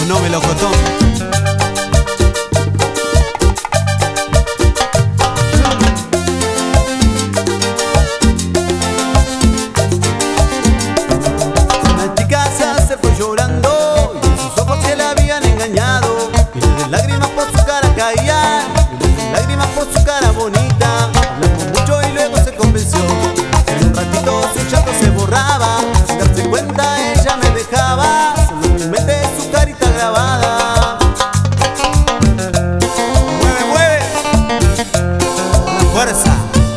no melocotón. La chica se fue llorando y en sus ojos se la habían engañado. Miles de lágrimas por su cara caían, miles de lágrimas por su cara bonita. Hablamos mucho y luego se convenció. En un ratito su llanto se borraba. Sin darse cuenta ella me dejaba, solo en mi mente su carita grabada. Mueve, mueve. Con la fuerza.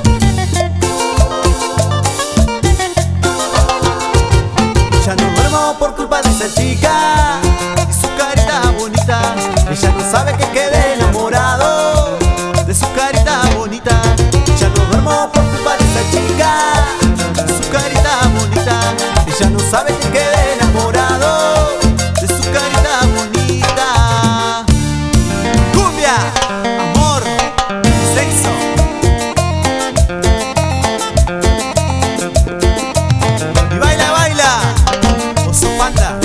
Ya no duermo por culpa de esa chica y su carita bonita. Ella no sabe que quedé enamorado de su carita bonita. Ya no duermo por culpa de esa chica y su carita bonita. Ella no sabe que quedé enamorado de su carita bonita. Cumbia, amor, sexo. Y baila, baila. Oso Panda.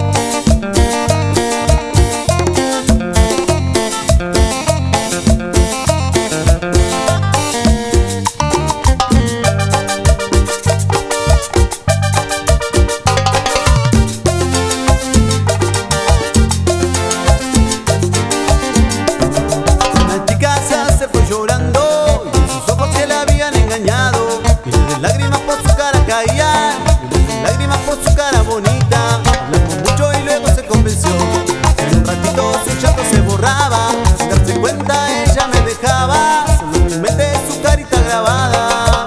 La chica se fue llorando y en sus ojos se la habían engañado. Miles de lágrimas por su cara caían, miles de lágrimas por su cara bonita. Hablamos mucho y luego se convenció. En un ratito su llanto se borraba. Sin darse cuenta ella me dejaba, solo en mi mente su carita grabada.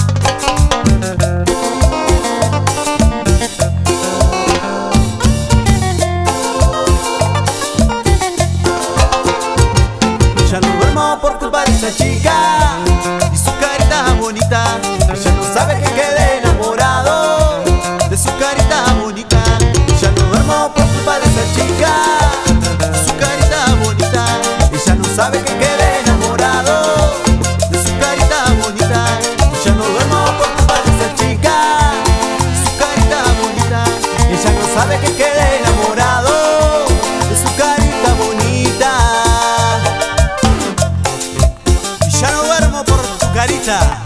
Ya no duermo por culpa de esa chica y su carita bonita. Ella no sabe que quedé enamorado de su carita bonita. Ya no duermo por culpa de esa chica y su carita bonita. Ella no sabe que quedé enamorado de su carita bonita. Ya no duermo por culpa de esa chica y su carita bonita. Ella no sabe que quedé enamorado de su carita bonita. Y ya no duermo por tu carita.